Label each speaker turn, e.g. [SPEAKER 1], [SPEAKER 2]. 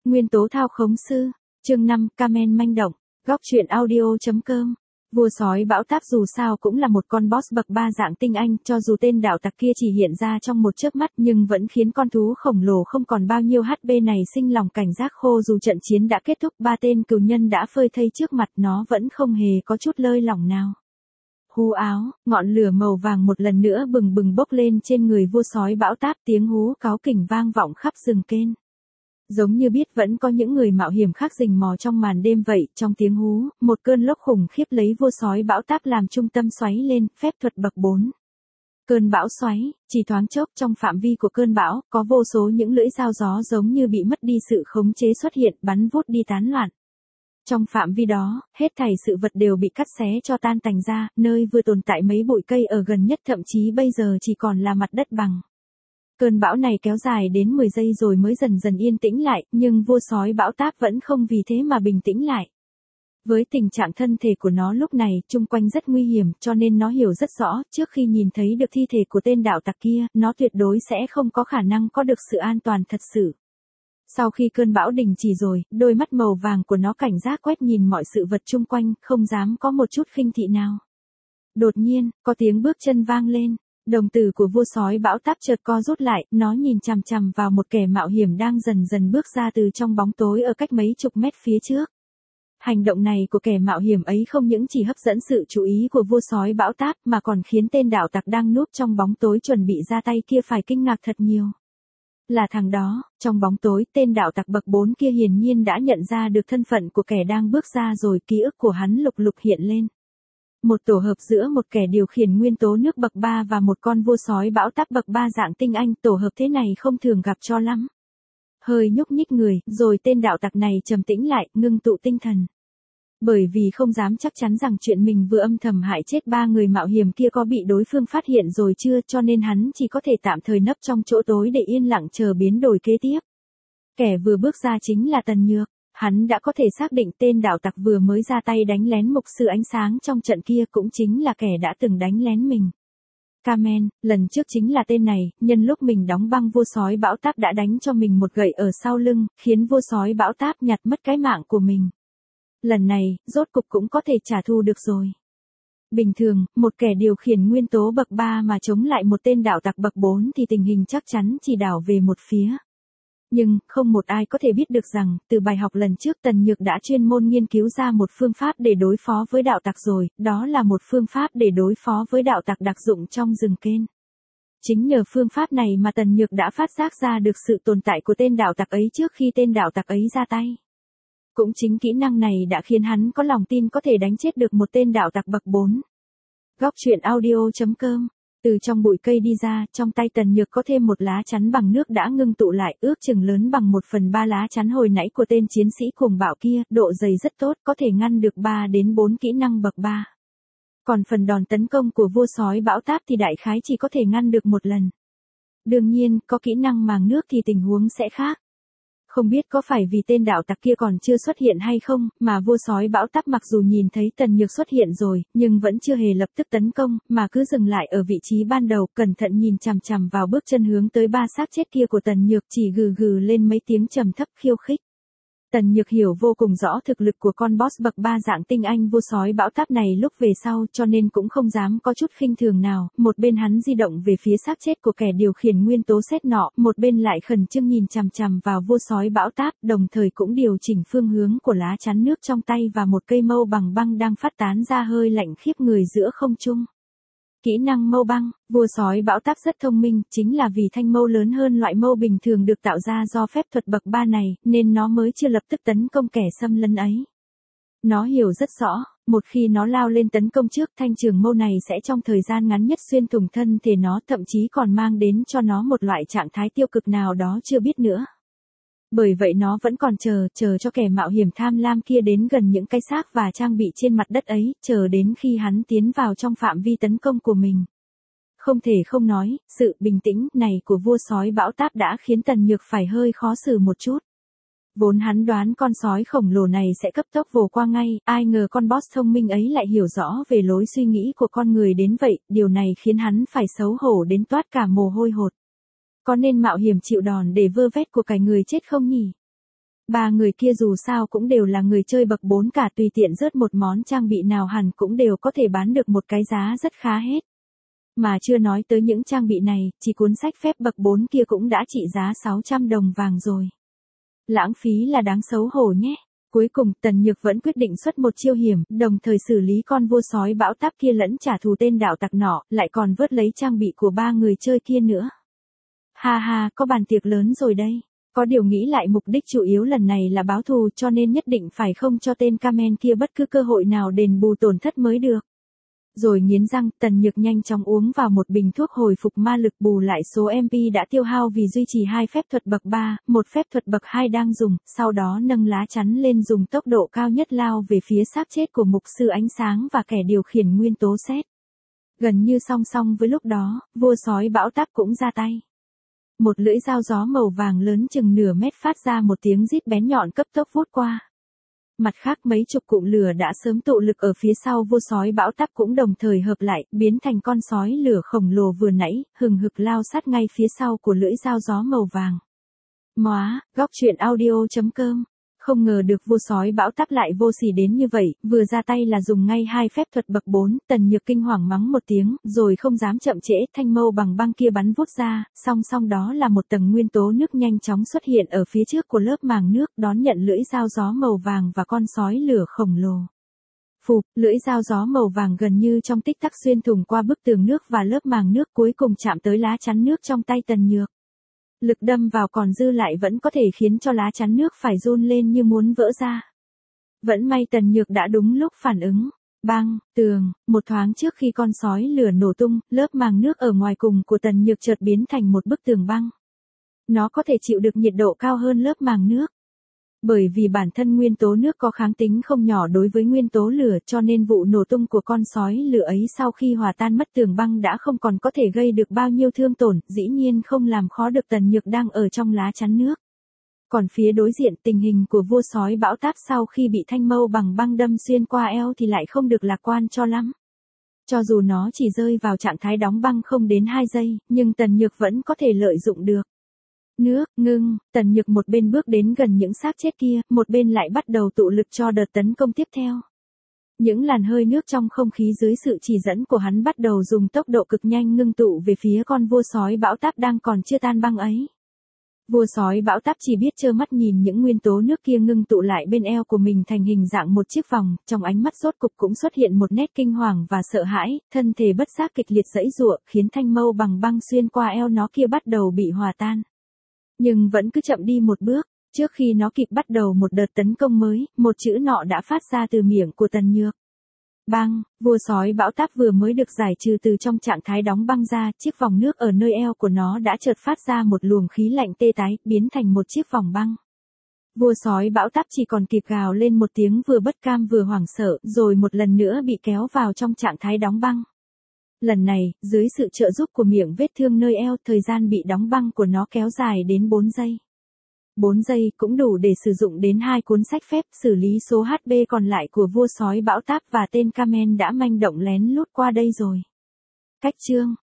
[SPEAKER 1] Nguyên tố thao khống sư, chương 5, Kamen manh động, góc truyện audio.com. Vua sói bão táp dù sao cũng là một con boss bậc 3 dạng tinh anh, cho dù tên đạo tặc kia chỉ hiện ra trong một chớp mắt nhưng vẫn khiến con thú khổng lồ không còn bao nhiêu HP này sinh lòng cảnh giác khô. Dù trận chiến đã kết thúc, 3 tên cừu nhân đã phơi thây trước mặt nó vẫn không hề có chút lơi lỏng nào. Hú áo, ngọn lửa màu vàng một lần nữa bừng bừng bốc lên trên người vua sói bão táp, tiếng hú cáu kỉnh vang vọng khắp rừng kên. Giống như biết vẫn có những người mạo hiểm khác rình mò trong màn đêm vậy, trong tiếng hú, một cơn lốc khủng khiếp lấy vua sói bão táp làm trung tâm xoáy lên, phép thuật bậc 4. Cơn bão xoáy, chỉ thoáng chốc trong phạm vi của cơn bão, có vô số những lưỡi dao gió giống như bị mất đi sự khống chế xuất hiện, bắn vút đi tán loạn. Trong phạm vi đó, hết thảy sự vật đều bị cắt xé cho tan tành ra, nơi vừa tồn tại mấy bụi cây ở gần nhất thậm chí bây giờ chỉ còn là mặt đất bằng. Cơn bão này kéo dài đến 10 giây rồi mới dần dần yên tĩnh lại, nhưng vua sói bão táp vẫn không vì thế mà bình tĩnh lại. Với tình trạng thân thể của nó lúc này, chung quanh rất nguy hiểm, cho nên nó hiểu rất rõ, trước khi nhìn thấy được thi thể của tên đạo tặc kia, nó tuyệt đối sẽ không có khả năng có được sự an toàn thật sự. Sau khi cơn bão đình chỉ rồi, đôi mắt màu vàng của nó cảnh giác quét nhìn mọi sự vật chung quanh, không dám có một chút khinh thị nào. Đột nhiên, có tiếng bước chân vang lên. Đồng tử của vua sói bão táp chợt co rút lại, nó nhìn chằm chằm vào một kẻ mạo hiểm đang dần dần bước ra từ trong bóng tối ở cách mấy chục mét phía trước. Hành động này của kẻ mạo hiểm ấy không những chỉ hấp dẫn sự chú ý của vua sói bão táp mà còn khiến tên đạo tặc đang núp trong bóng tối chuẩn bị ra tay kia phải kinh ngạc thật nhiều. Là thằng đó, trong bóng tối, tên đạo tặc bậc 4 kia hiển nhiên đã nhận ra được thân phận của kẻ đang bước ra rồi, ký ức của hắn lục lục hiện lên. Một tổ hợp giữa một kẻ điều khiển nguyên tố nước bậc 3 và một con vua sói bão táp bậc 3 dạng tinh anh, tổ hợp thế này không thường gặp cho lắm. Hơi nhúc nhích người, rồi tên đạo tặc này trầm tĩnh lại, ngưng tụ tinh thần. Bởi vì không dám chắc chắn rằng chuyện mình vừa âm thầm hại chết 3 người mạo hiểm kia có bị đối phương phát hiện rồi chưa, cho nên hắn chỉ có thể tạm thời nấp trong chỗ tối để yên lặng chờ biến đổi kế tiếp. Kẻ vừa bước ra chính là Tần Nhược. Hắn đã có thể xác định tên đạo tặc vừa mới ra tay đánh lén mục sư ánh sáng trong trận kia cũng chính là kẻ đã từng đánh lén mình. Kamen, lần trước chính là tên này, nhân lúc mình đóng băng vua sói bão táp đã đánh cho mình một gậy ở sau lưng, khiến vua sói bão táp nhặt mất cái mạng của mình. Lần này, rốt cục cũng có thể trả thù được rồi. Bình thường, một kẻ điều khiển nguyên tố bậc 3 mà chống lại một tên đạo tặc bậc 4 thì tình hình chắc chắn chỉ đảo về một phía. Nhưng, không một ai có thể biết được rằng, từ bài học lần trước Tần Nhược đã chuyên môn nghiên cứu ra một phương pháp để đối phó với đạo tặc rồi, đó là một phương pháp để đối phó với đạo tặc đặc dụng trong rừng kên. Chính nhờ phương pháp này mà Tần Nhược đã phát giác ra được sự tồn tại của tên đạo tặc ấy trước khi tên đạo tặc ấy ra tay. Cũng chính kỹ năng này đã khiến hắn có lòng tin có thể đánh chết được một tên đạo tặc bậc 4. Góc truyện audio.com. Từ trong bụi cây đi ra, trong tay Tần Nhược có thêm một lá chắn bằng nước đã ngưng tụ lại, ước chừng lớn bằng 1/3 lá chắn hồi nãy của tên chiến sĩ cuồng bạo kia, độ dày rất tốt, có thể ngăn được 3 đến 4 kỹ năng bậc 3. Còn phần đòn tấn công của vua sói bão táp thì đại khái chỉ có thể ngăn được một lần. Đương nhiên, có kỹ năng màng nước thì tình huống sẽ khác. Không biết có phải vì tên đạo tặc kia còn chưa xuất hiện hay không, mà vua sói bão táp mặc dù nhìn thấy Tần Nhược xuất hiện rồi, nhưng vẫn chưa hề lập tức tấn công, mà cứ dừng lại ở vị trí ban đầu, cẩn thận nhìn chằm chằm vào bước chân hướng tới 3 xác chết kia của Tần Nhược, chỉ gừ gừ lên mấy tiếng trầm thấp khiêu khích. Tần Nhược hiểu vô cùng rõ thực lực của con boss bậc 3 dạng tinh anh vua sói bão táp này lúc về sau, cho nên cũng không dám có chút khinh thường nào. Một bên hắn di động về phía xác chết của kẻ điều khiển nguyên tố sét nọ, một bên lại khẩn trương nhìn chằm chằm vào vua sói bão táp, đồng thời cũng điều chỉnh phương hướng của lá chắn nước trong tay và một cây mâu bằng băng đang phát tán ra hơi lạnh khiếp người giữa không trung. Kỹ năng mâu băng, vua sói bão táp rất thông minh, chính là vì thanh mâu lớn hơn loại mâu bình thường được tạo ra do phép thuật bậc 3 này, nên nó mới chưa lập tức tấn công kẻ xâm lấn ấy. Nó hiểu rất rõ, một khi nó lao lên tấn công trước, thanh trường mâu này sẽ trong thời gian ngắn nhất xuyên thủng thân thể nó, thậm chí còn mang đến cho nó một loại trạng thái tiêu cực nào đó chưa biết nữa. Bởi vậy nó vẫn còn chờ cho kẻ mạo hiểm tham lam kia đến gần những cái xác và trang bị trên mặt đất ấy, chờ đến khi hắn tiến vào trong phạm vi tấn công của mình. Không thể không nói, sự bình tĩnh này của vua sói bão táp đã khiến Tần Nhược phải hơi khó xử một chút. Vốn hắn đoán con sói khổng lồ này sẽ cấp tốc vồ qua ngay, ai ngờ con boss thông minh ấy lại hiểu rõ về lối suy nghĩ của con người đến vậy, điều này khiến hắn phải xấu hổ đến toát cả mồ hôi hột. Có nên mạo hiểm chịu đòn để vơ vét của cải người chết không nhỉ? Ba người kia dù sao cũng đều là người chơi bậc 4 cả, tùy tiện rớt một món trang bị nào hẳn cũng đều có thể bán được một cái giá rất khá hết. Mà chưa nói tới những trang bị này, chỉ cuốn sách phép bậc 4 kia cũng đã trị giá 600 đồng vàng rồi. Lãng phí là đáng xấu hổ nhé. Cuối cùng, Tần Nhược vẫn quyết định xuất một chiêu hiểm, đồng thời xử lý con vua sói bão táp kia lẫn trả thù tên đạo tặc nọ, lại còn vớt lấy trang bị của ba người chơi kia nữa. Ha ha, có bàn tiệc lớn rồi đây. Có điều nghĩ lại mục đích chủ yếu lần này là báo thù, cho nên nhất định phải không cho tên Kamen kia bất cứ cơ hội nào đền bù tổn thất mới được. Rồi nghiến răng, Tần Nhược nhanh chóng uống vào một bình thuốc hồi phục ma lực bù lại số MP đã tiêu hao vì duy trì 2 phép thuật bậc 3, một phép thuật bậc 2 đang dùng, sau đó nâng lá chắn lên dùng tốc độ cao nhất lao về phía xác chết của mục sư ánh sáng và kẻ điều khiển nguyên tố sét. Gần như song song với lúc đó, vua sói bão táp cũng ra tay. Một lưỡi dao gió màu vàng lớn chừng nửa mét phát ra một tiếng rít bén nhọn cấp tốc vút qua. Mặt khác mấy chục cụm lửa đã sớm tụ lực ở phía sau vua sói bão táp cũng đồng thời hợp lại, biến thành con sói lửa khổng lồ vừa nãy, hừng hực lao sát ngay phía sau của lưỡi dao gió màu vàng. Móa, góc truyện audio.com. Không ngờ được vua sói bão táp lại vô sỉ đến như vậy, vừa ra tay là dùng ngay 2 phép thuật bậc 4, Tần Nhược kinh hoàng mắng một tiếng, rồi không dám chậm trễ, thanh mâu bằng băng kia bắn vút ra, song song đó là một tầng nguyên tố nước nhanh chóng xuất hiện ở phía trước của lớp màng nước, đón nhận lưỡi dao gió màu vàng và con sói lửa khổng lồ. Phụp, lưỡi dao gió màu vàng gần như trong tích tắc xuyên thủng qua bức tường nước và lớp màng nước, cuối cùng chạm tới lá chắn nước trong tay Tần Nhược. Lực đâm vào còn dư lại vẫn có thể khiến cho lá chắn nước phải run lên như muốn vỡ ra. Vẫn may Tần Nhược đã đúng lúc phản ứng. Bang, tường, một thoáng trước khi con sói lửa nổ tung, lớp màng nước ở ngoài cùng của Tần Nhược chợt biến thành một bức tường băng. Nó có thể chịu được nhiệt độ cao hơn lớp màng nước. Bởi vì bản thân nguyên tố nước có kháng tính không nhỏ đối với nguyên tố lửa, cho nên vụ nổ tung của con sói lửa ấy sau khi hòa tan mất tường băng đã không còn có thể gây được bao nhiêu thương tổn, dĩ nhiên không làm khó được Tần Nhược đang ở trong lá chắn nước. Còn phía đối diện, tình hình của vua sói bão táp sau khi bị thanh mâu bằng băng đâm xuyên qua eo thì lại không được lạc quan cho lắm. Cho dù nó chỉ rơi vào trạng thái đóng băng không đến 2 giây, nhưng Tần Nhược vẫn có thể lợi dụng được. Nước, ngưng, Tần Nhược một bên bước đến gần những xác chết kia, một bên lại bắt đầu tụ lực cho đợt tấn công tiếp theo. Những làn hơi nước trong không khí dưới sự chỉ dẫn của hắn bắt đầu dùng tốc độ cực nhanh ngưng tụ về phía con vua sói bão táp đang còn chưa tan băng ấy. Vua sói bão táp chỉ biết trơ mắt nhìn những nguyên tố nước kia ngưng tụ lại bên eo của mình thành hình dạng một chiếc vòng, trong ánh mắt rốt cục cũng xuất hiện một nét kinh hoàng và sợ hãi, thân thể bất giác kịch liệt giãy giụa, khiến thanh mâu bằng băng xuyên qua eo nó kia bắt đầu bị hòa tan. Nhưng vẫn cứ chậm đi một bước, trước khi nó kịp bắt đầu một đợt tấn công mới, một chữ nọ đã phát ra từ miệng của Tần Nhược. Bang, vua sói bão táp vừa mới được giải trừ từ trong trạng thái đóng băng ra, chiếc vòng nước ở nơi eo của nó đã chợt phát ra một luồng khí lạnh tê tái, biến thành một chiếc vòng băng. Vua sói bão táp chỉ còn kịp gào lên một tiếng vừa bất cam vừa hoảng sợ, rồi một lần nữa bị kéo vào trong trạng thái đóng băng. Lần này, dưới sự trợ giúp của miệng vết thương nơi eo, thời gian bị đóng băng của nó kéo dài đến 4 giây. 4 giây cũng đủ để sử dụng đến 2 cuốn sách phép xử lý số HP còn lại của vua sói bão táp và tên Kamen đã manh động lén lút qua đây rồi. Cách chương